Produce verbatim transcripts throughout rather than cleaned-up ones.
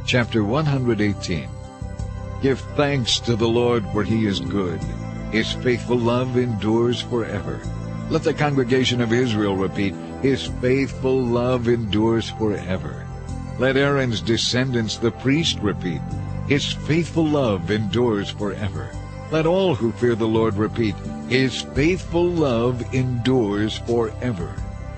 Chapter one hundred eighteen. Give thanks to the Lord, for he is good. His faithful love endures forever. Let the congregation of Israel repeat, his faithful love endures forever. Let Aaron's descendants, the priest, repeat, his faithful love endures forever. Let all who fear the Lord repeat, his faithful love endures forever.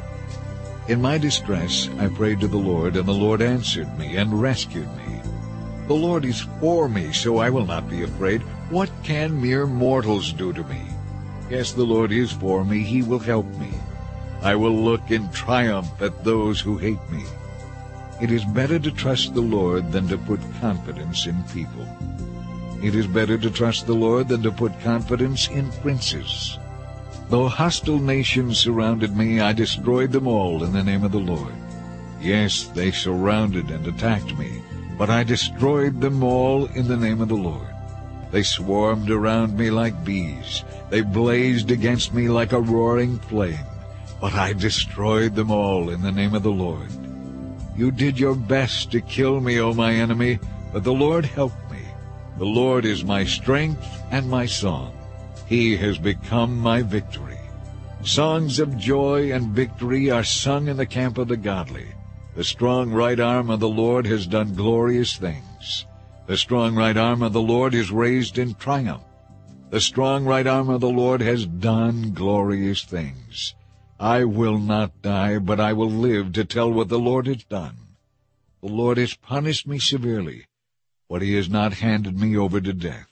In my distress I prayed to the Lord, and the Lord answered me and rescued me. The Lord is for me, so I will not be afraid. What can mere mortals do to me? Yes, the Lord is for me. He will help me. I will look in triumph at those who hate me. It is better to trust the Lord than to put confidence in people. It is better to trust the Lord than to put confidence in princes. Though hostile nations surrounded me, I destroyed them all in the name of the Lord. Yes, they surrounded and attacked me, but I destroyed them all in the name of the Lord. They swarmed around me like bees. They blazed against me like a roaring flame, but I destroyed them all in the name of the Lord. You did your best to kill me, O my enemy, but the Lord helped me. The Lord is my strength and my song. He has become my victory. Songs of joy and victory are sung in the camp of the godly. The strong right arm of the Lord has done glorious things. The strong right arm of the Lord is raised in triumph. The strong right arm of the Lord has done glorious things. I will not die, but I will live to tell what the Lord has done. The Lord has punished me severely, but he has not handed me over to death.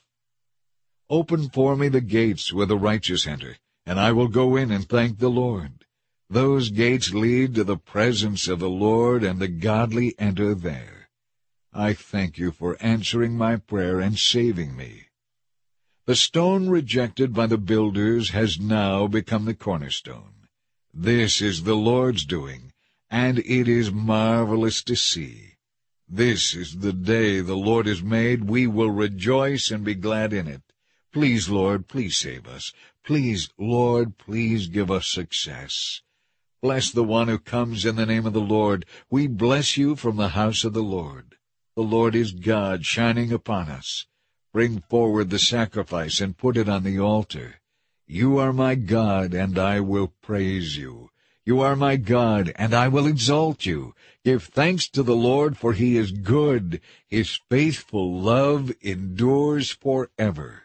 Open for me the gates where the righteous enter, and I will go in and thank the Lord. Those gates lead to the presence of the Lord, and the godly enter there. I thank you for answering my prayer and saving me. The stone rejected by the builders has now become the cornerstone. This is the Lord's doing, and it is marvelous to see. This is the day the Lord has made. We will rejoice and be glad in it. Please, Lord, please save us. Please, Lord, please give us success. Bless the one who comes in the name of the Lord. We bless you from the house of the Lord. The Lord is God shining upon us. Bring forward the sacrifice and put it on the altar. You are my God, and I will praise you. You are my God, and I will exalt you. Give thanks to the Lord, for he is good. His faithful love endures forever.